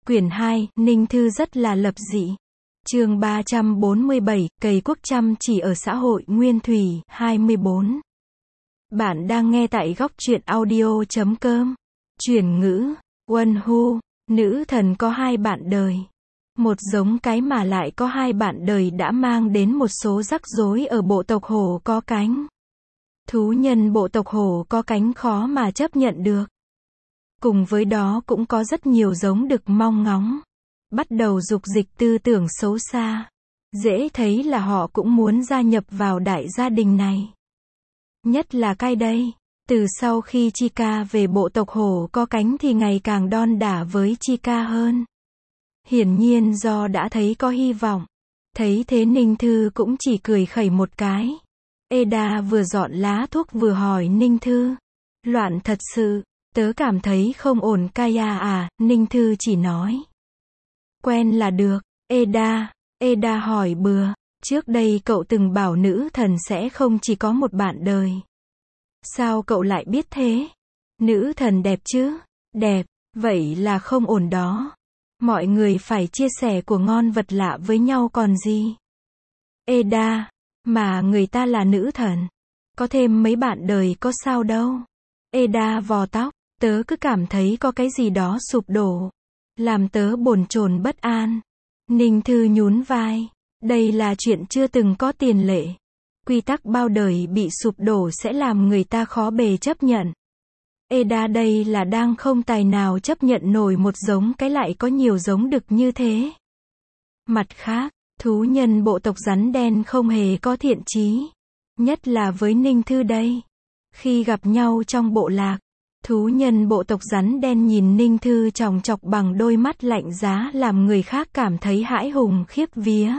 Quyển 2, Ninh Thư rất là lập dị. Chương 347, Cầy quốc chăm chỉ ở xã hội nguyên thủy, 24. Bạn đang nghe tại góc truyện audio.com. Chuyển ngữ, Won Hu, nữ thần có hai bạn đời. Một giống cái mà lại có hai bạn đời đã mang đến một số rắc rối ở bộ tộc hổ có cánh. Thú nhân bộ tộc hổ có cánh khó mà chấp nhận được. Cùng với đó cũng có rất nhiều giống đực mong ngóng. Bắt đầu dục dịch tư tưởng xấu xa. Dễ thấy là họ cũng muốn gia nhập vào đại gia đình này. Nhất là cái đây. Từ sau khi Chica về bộ tộc hổ có cánh thì ngày càng đon đả với Chica hơn. Hiển nhiên do đã thấy có hy vọng. Thấy thế Ninh Thư cũng chỉ cười khẩy một cái. Eda vừa dọn lá thuốc vừa hỏi Ninh Thư. Loạn thật sự, tớ cảm thấy không ổn Kaya à, Ninh Thư chỉ nói. Quen là được, Eda hỏi bừa. Trước đây cậu từng bảo nữ thần sẽ không chỉ có một bạn đời. Sao cậu lại biết thế? Nữ thần đẹp chứ? Đẹp, vậy là không ổn đó. Mọi người phải chia sẻ của ngon vật lạ với nhau còn gì. Eda, mà người ta là nữ thần. Có thêm mấy bạn đời có sao đâu. Eda vò tóc, tớ cứ cảm thấy có cái gì đó sụp đổ. Làm tớ bồn chồn bất an. Ninh Thư nhún vai. Đây là chuyện chưa từng có tiền lệ. Quy tắc bao đời bị sụp đổ sẽ làm người ta khó bề chấp nhận. Eda đây là đang không tài nào chấp nhận nổi một giống cái lại có nhiều giống đực như thế. Mặt khác, thú nhân bộ tộc rắn đen không hề có thiện chí. Nhất là với Ninh Thư đây. Khi gặp nhau trong bộ lạc, thú nhân bộ tộc rắn đen nhìn Ninh Thư chòng chọc bằng đôi mắt lạnh giá làm người khác cảm thấy hãi hùng khiếp vía.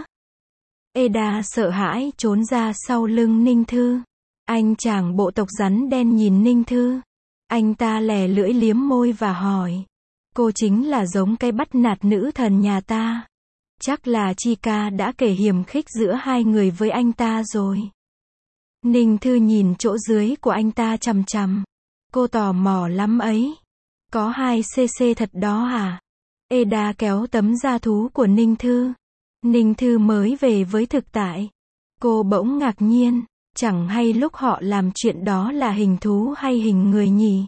Eda sợ hãi trốn ra sau lưng Ninh Thư. Anh chàng bộ tộc rắn đen nhìn Ninh Thư. Anh ta lè lưỡi liếm môi và hỏi. Cô chính là giống cái bắt nạt nữ thần nhà ta. Chắc là Chica đã kể hiềm khích giữa hai người với anh ta rồi. Ninh Thư nhìn chỗ dưới của anh ta chằm chằm. Cô tò mò lắm ấy. Có 2cc thật đó hả? Eda kéo tấm da thú của Ninh Thư. Ninh Thư mới về với thực tại. Cô bỗng ngạc nhiên. Chẳng hay lúc họ làm chuyện đó là hình thú hay hình người nhỉ?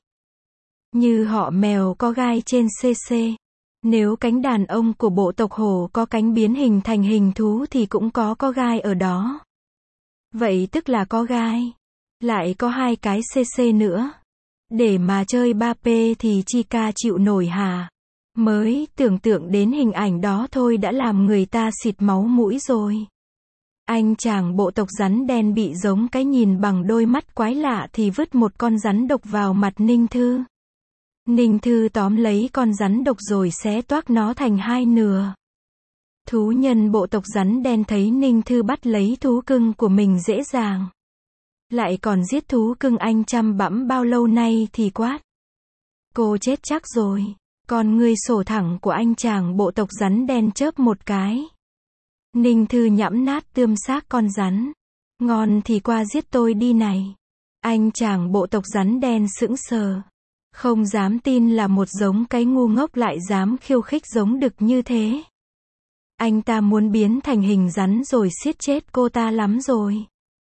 Như họ mèo có gai trên cc. Nếu cánh đàn ông của bộ tộc hổ có cánh biến hình thành hình thú thì cũng có gai ở đó. Vậy tức là có gai. Lại có 2 cái cc nữa. Để mà chơi 3P thì Chica chịu nổi hả? Mới tưởng tượng đến hình ảnh đó thôi đã làm người ta xịt máu mũi rồi. Anh chàng bộ tộc rắn đen bị giống cái nhìn bằng đôi mắt quái lạ thì vứt một con rắn độc vào mặt Ninh Thư. Ninh Thư tóm lấy con rắn độc rồi xé toác nó thành 2 nửa. Thú nhân bộ tộc rắn đen thấy Ninh Thư bắt lấy thú cưng của mình dễ dàng. Lại còn giết thú cưng anh chăm bẵm bao lâu nay thì quát. Cô chết chắc rồi. Con ngươi sổ thẳng của anh chàng bộ tộc rắn đen chớp một cái. Ninh Thư nhẫm nát tươm xác con rắn. Ngon thì qua giết tôi đi này. Anh chàng bộ tộc rắn đen sững sờ. Không dám tin là một giống cái ngu ngốc lại dám khiêu khích giống đực như thế. Anh ta muốn biến thành hình rắn rồi siết chết cô ta lắm rồi.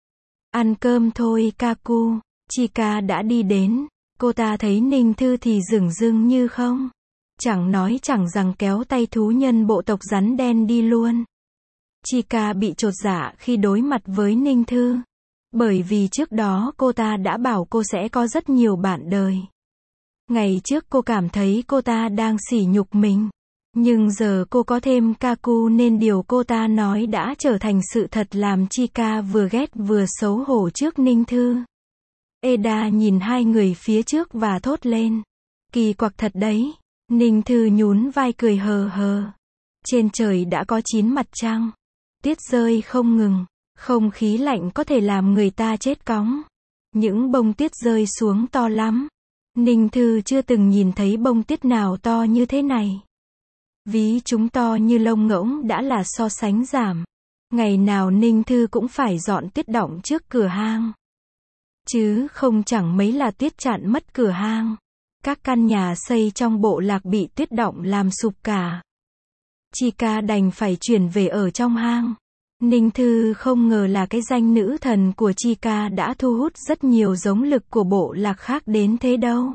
Ăn cơm thôi Kaku. Chica đã đi đến. Cô ta thấy Ninh Thư thì dửng dưng như không. Chẳng nói chẳng rằng kéo tay thú nhân bộ tộc rắn đen đi luôn. Chica bị chột dạ khi đối mặt với Ninh Thư. Bởi vì trước đó cô ta đã bảo cô sẽ có rất nhiều bạn đời. Ngày trước cô cảm thấy cô ta đang sỉ nhục mình. Nhưng giờ cô có thêm Kaku nên điều cô ta nói đã trở thành sự thật làm Chica vừa ghét vừa xấu hổ trước Ninh Thư. Eda nhìn hai người phía trước và thốt lên. Kỳ quặc thật đấy. Ninh Thư nhún vai cười hờ hờ. Trên trời đã có 9 mặt trăng. Tuyết rơi không ngừng. Không khí lạnh có thể làm người ta chết cóng. Những bông tuyết rơi xuống to lắm. Ninh Thư chưa từng nhìn thấy bông tuyết nào to như thế này. Ví chúng to như lông ngỗng đã là so sánh giảm. Ngày nào Ninh Thư cũng phải dọn tuyết đọng trước cửa hang. Chứ không chẳng mấy là tuyết chặn mất cửa hang. Các căn nhà xây trong bộ lạc bị tuyết động làm sụp cả. Chica đành phải chuyển về ở trong hang. Ninh Thư không ngờ là cái danh nữ thần của Chica đã thu hút rất nhiều giống lực của bộ lạc khác đến thế đâu.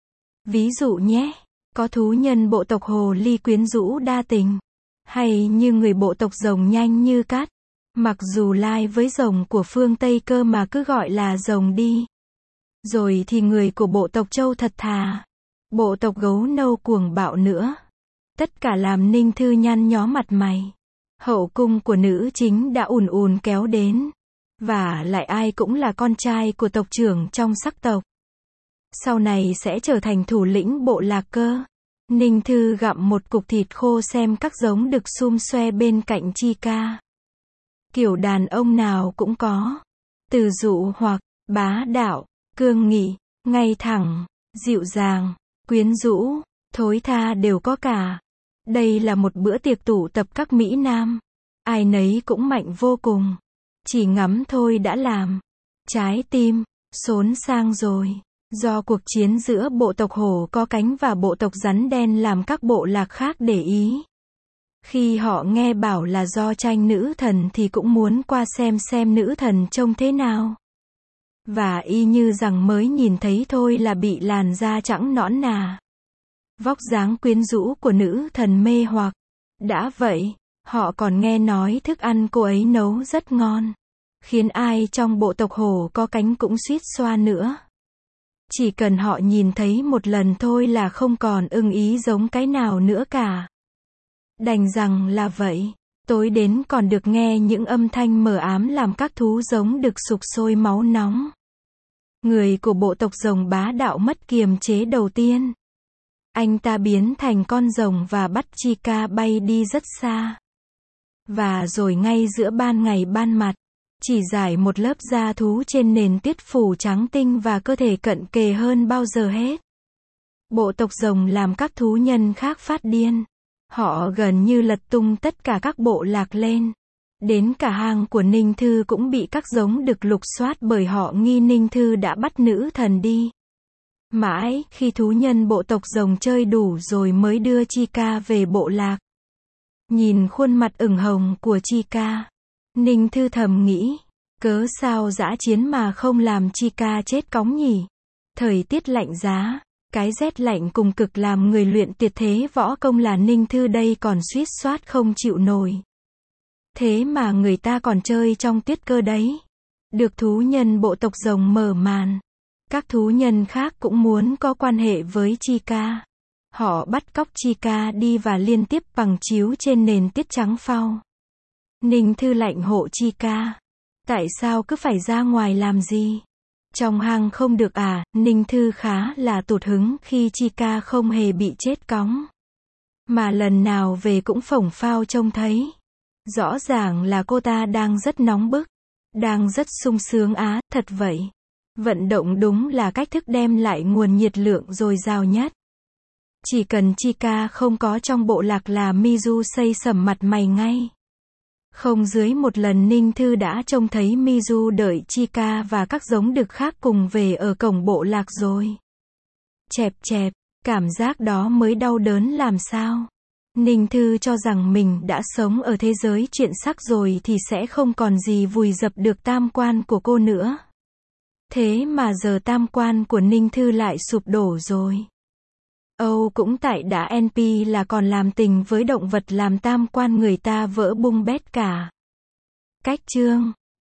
Ví dụ nhé, có thú nhân bộ tộc hồ ly quyến rũ đa tình, hay như người bộ tộc rồng nhanh như cát, mặc dù lai với rồng của phương Tây cơ mà cứ gọi là rồng đi. Rồi thì người của bộ tộc trâu thật thà, bộ tộc gấu nâu cuồng bạo nữa. Tất cả làm Ninh Thư nhăn nhó mặt mày. Hậu cung của nữ chính đã ùn ùn kéo đến. Và lại ai cũng là con trai của tộc trưởng trong sắc tộc. Sau này sẽ trở thành thủ lĩnh bộ lạc cơ. Ninh Thư gặm một cục thịt khô xem các giống đực xum xoe bên cạnh Chica. Kiểu đàn ông nào cũng có. Từ dụ hoặc, bá đạo, cương nghị, ngay thẳng, dịu dàng, quyến rũ, thối tha đều có cả. Đây là một bữa tiệc tụ tập các Mỹ Nam. Ai nấy cũng mạnh vô cùng. Chỉ ngắm thôi đã làm trái tim xốn sang rồi. Do cuộc chiến giữa bộ tộc hổ có cánh và bộ tộc rắn đen làm các bộ lạc khác để ý. Khi họ nghe bảo là do tranh nữ thần thì cũng muốn qua xem nữ thần trông thế nào. Và y như rằng mới nhìn thấy thôi là bị làn da trắng nõn nà, vóc dáng quyến rũ của nữ thần mê hoặc. Đã vậy, họ còn nghe nói thức ăn cô ấy nấu rất ngon, khiến ai trong bộ tộc hổ có cánh cũng suýt xoa nữa. Chỉ cần họ nhìn thấy một lần thôi là không còn ưng ý giống cái nào nữa cả. Đành rằng là vậy, tối đến còn được nghe những âm thanh mờ ám làm các thú giống đực sục sôi máu nóng. Người của bộ tộc rồng bá đạo mất kiềm chế đầu tiên. Anh ta biến thành con rồng và bắt Chica bay đi rất xa. Và rồi ngay giữa ban ngày ban mặt, chỉ rải một lớp da thú trên nền tuyết phủ trắng tinh và cơ thể cận kề hơn bao giờ hết. Bộ tộc rồng làm các thú nhân khác phát điên. Họ gần như lật tung tất cả các bộ lạc lên. Đến cả hang của Ninh Thư cũng bị các giống đực lục soát bởi họ nghi Ninh Thư đã bắt nữ thần đi. Mãi, khi thú nhân bộ tộc rồng chơi đủ rồi mới đưa Chica về bộ lạc. Nhìn khuôn mặt ửng hồng của Chica, Ninh Thư thầm nghĩ, cớ sao dã chiến mà không làm Chica chết cóng nhỉ? Thời tiết lạnh giá, cái rét lạnh cùng cực làm người luyện tuyệt thế võ công là Ninh Thư đây còn suýt soát không chịu nổi. Thế mà người ta còn chơi trong tuyết cơ đấy. Được thú nhân bộ tộc rồng mở màn. Các thú nhân khác cũng muốn có quan hệ với Chica. Họ bắt cóc Chica đi và liên tiếp bằng chiếu trên nền tuyết trắng phau. Ninh Thư lạnh hộ Chica. Tại sao cứ phải ra ngoài làm gì? Trong hang không được à? Ninh Thư khá là tụt hứng khi Chica không hề bị chết cóng. Mà lần nào về cũng phổng phao trông thấy. Rõ ràng là cô ta đang rất nóng bức. Đang rất sung sướng á, thật vậy. Vận động đúng là cách thức đem lại nguồn nhiệt lượng dồi dào nhất. Chỉ cần Chica không có trong bộ lạc là Mizu xây sẩm mặt mày ngay. Không dưới một lần Ninh Thư đã trông thấy Mizu đợi Chica và các giống đực khác cùng về ở cổng bộ lạc rồi. Chẹp chẹp, cảm giác đó mới đau đớn làm sao. Ninh Thư cho rằng mình đã sống ở thế giới chuyện sắc rồi thì sẽ không còn gì vùi dập được tam quan của cô nữa. Thế mà giờ tam quan của Ninh Thư lại sụp đổ rồi. Âu cũng tại đã NP là còn làm tình với động vật làm tam quan người ta vỡ bung bét cả. Cách chương